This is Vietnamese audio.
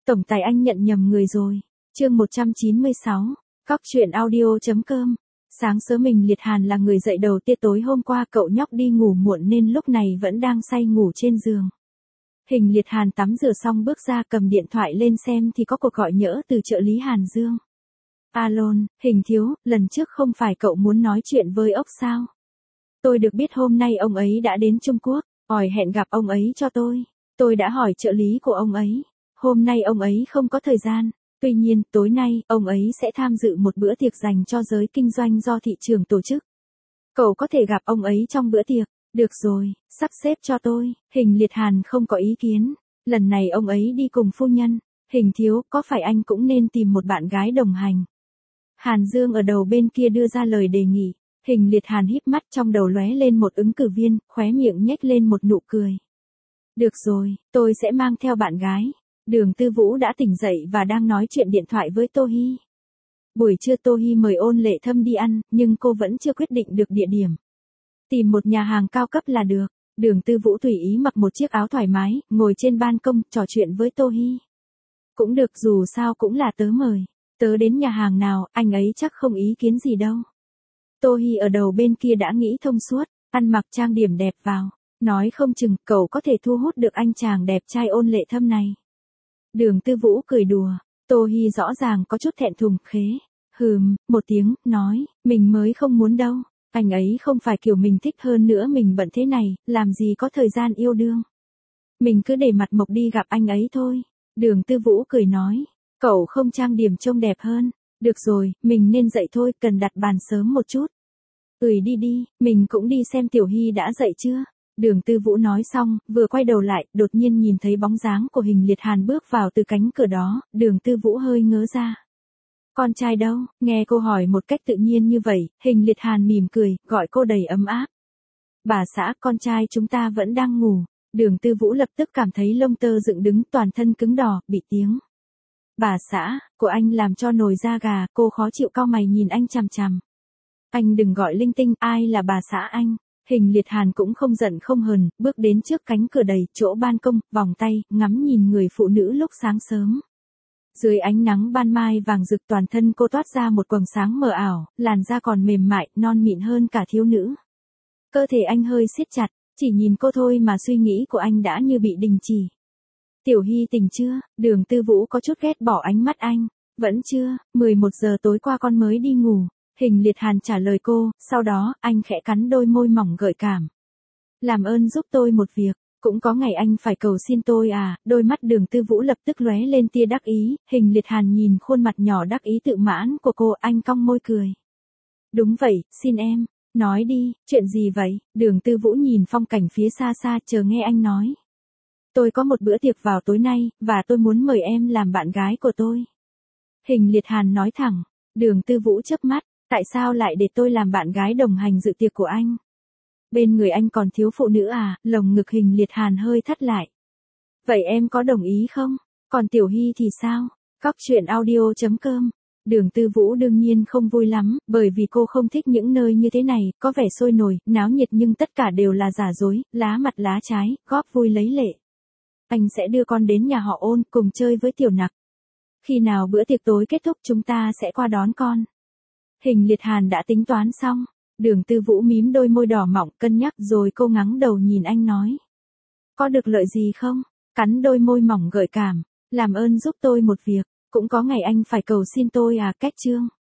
Tổng tài anh nhận nhầm người rồi. Chương 196. Cóc truyện audio.com. Sáng sớm mình Liệt Hàn là người dậy đầu tiên tối hôm qua cậu nhóc đi ngủ muộn nên lúc này vẫn đang say ngủ trên giường. Hình Liệt Hàn tắm rửa xong bước ra cầm điện thoại lên xem thì có cuộc gọi nhỡ từ trợ lý Hàn Dương. Alo, Hình thiếu, lần trước không phải cậu muốn nói chuyện với ốc sao? Tôi được biết hôm nay ông ấy đã đến Trung Quốc, hẹn gặp ông ấy cho tôi. Tôi đã hỏi trợ lý của ông ấy. Hôm nay ông ấy không có thời gian. Tuy nhiên, tối nay, ông ấy sẽ tham dự một bữa tiệc dành cho giới kinh doanh do thị trường tổ chức. Cậu có thể gặp ông ấy trong bữa tiệc. Được rồi, sắp xếp cho tôi. Hình Liệt Hàn không có ý kiến. Lần này ông ấy đi cùng phu nhân. Hình thiếu, có phải anh cũng nên tìm một bạn gái đồng hành? Hàn Dương ở đầu bên kia đưa ra lời đề nghị. Hình Liệt Hàn híp mắt trong đầu lóe lên một ứng cử viên, khóe miệng nhếch lên một nụ cười. Được rồi, tôi sẽ mang theo bạn gái. Đường Tư Vũ đã tỉnh dậy và đang nói chuyện điện thoại với Tô Hi. Buổi trưa Tô Hi mời Ôn Lệ Thâm đi ăn, nhưng cô vẫn chưa quyết định được địa điểm. Tìm một nhà hàng cao cấp là được. Đường Tư Vũ tùy ý mặc một chiếc áo thoải mái, ngồi trên ban công, trò chuyện với Tô Hi. Cũng được, dù sao cũng là tớ mời. Tớ đến nhà hàng nào, anh ấy chắc không ý kiến gì đâu. Tô Hi ở đầu bên kia đã nghĩ thông suốt, ăn mặc trang điểm đẹp vào. Nói không chừng cậu có thể thu hút được anh chàng đẹp trai Ôn Lệ Thâm này. Đường Tư Vũ cười đùa, Tô Hi rõ ràng có chút thẹn thùng khế. Một tiếng, nói, mình mới không muốn đâu. Anh ấy không phải kiểu mình thích, hơn nữa mình bận thế này, làm gì có thời gian yêu đương. Mình cứ để mặt mộc đi gặp anh ấy thôi. Đường Tư Vũ cười nói, cậu không trang điểm trông đẹp hơn. Được rồi, mình nên dậy thôi, cần đặt bàn sớm một chút. Đi, mình cũng đi xem Tiểu Hi đã dậy chưa. Đường Tư Vũ nói xong, vừa quay đầu lại, đột nhiên nhìn thấy bóng dáng của Hình Liệt Hàn bước vào từ cánh cửa đó, Đường Tư Vũ hơi ngớ ra. Con trai đâu? Nghe cô hỏi một cách tự nhiên như vậy, Hình Liệt Hàn mỉm cười, gọi cô đầy ấm áp. Bà xã, con trai chúng ta vẫn đang ngủ. Đường Tư Vũ lập tức cảm thấy lông tơ dựng đứng, toàn thân cứng đò, bị tiếng. Bà xã, của anh làm cho nổi da gà, cô khó chịu cau mày nhìn anh chằm chằm. Anh đừng gọi linh tinh, ai là bà xã anh? Hình Liệt Hàn cũng không giận không hờn, bước đến trước cánh cửa đầy, chỗ ban công, vòng tay, ngắm nhìn người phụ nữ lúc sáng sớm. Dưới ánh nắng ban mai vàng rực, toàn thân cô toát ra một quầng sáng mờ ảo, làn da còn mềm mại, non mịn hơn cả thiếu nữ. Cơ thể anh hơi siết chặt, chỉ nhìn cô thôi mà suy nghĩ của anh đã như bị đình chỉ. Tiểu Hi tỉnh chưa? Đường Tư Vũ có chút ghét bỏ ánh mắt anh. Vẫn chưa, 11 giờ tối qua con mới đi ngủ. Hình Liệt Hàn trả lời cô, sau đó, anh khẽ cắn đôi môi mỏng gợi cảm. Làm ơn giúp tôi một việc, cũng có ngày anh phải cầu xin tôi à, đôi mắt Đường Tư Vũ lập tức lóe lên tia đắc ý, Hình Liệt Hàn nhìn khuôn mặt nhỏ đắc ý tự mãn của cô, anh cong môi cười. Đúng vậy, xin em, nói đi, chuyện gì vậy? Đường Tư Vũ nhìn phong cảnh phía xa xa chờ nghe anh nói. Tôi có một bữa tiệc vào tối nay, và tôi muốn mời em làm bạn gái của tôi. Hình Liệt Hàn nói thẳng, Đường Tư Vũ chớp mắt. Tại sao lại để tôi làm bạn gái đồng hành dự tiệc của anh? Bên người anh còn thiếu phụ nữ à? Lồng ngực Hình Liệt Hàn hơi thắt lại. Vậy em có đồng ý không? Còn Tiểu Hi thì sao? Cóc truyện audio.com. Đường Tư Vũ đương nhiên không vui lắm, bởi vì cô không thích những nơi như thế này, có vẻ sôi nổi, náo nhiệt nhưng tất cả đều là giả dối, lá mặt lá trái, góp vui lấy lệ. Anh sẽ đưa con đến nhà họ Ôn, cùng chơi với Tiểu Nặc. Khi nào bữa tiệc tối kết thúc chúng ta sẽ qua đón con. Hình Liệt Hàn đã tính toán xong. Đường Tư Vũ mím đôi môi đỏ mọng, cân nhắc rồi cô ngẩng đầu nhìn anh nói. Có được lợi gì không? Cắn đôi môi mỏng gợi cảm. Làm ơn giúp tôi một việc. Cũng có ngày anh phải cầu xin tôi à, cách chương.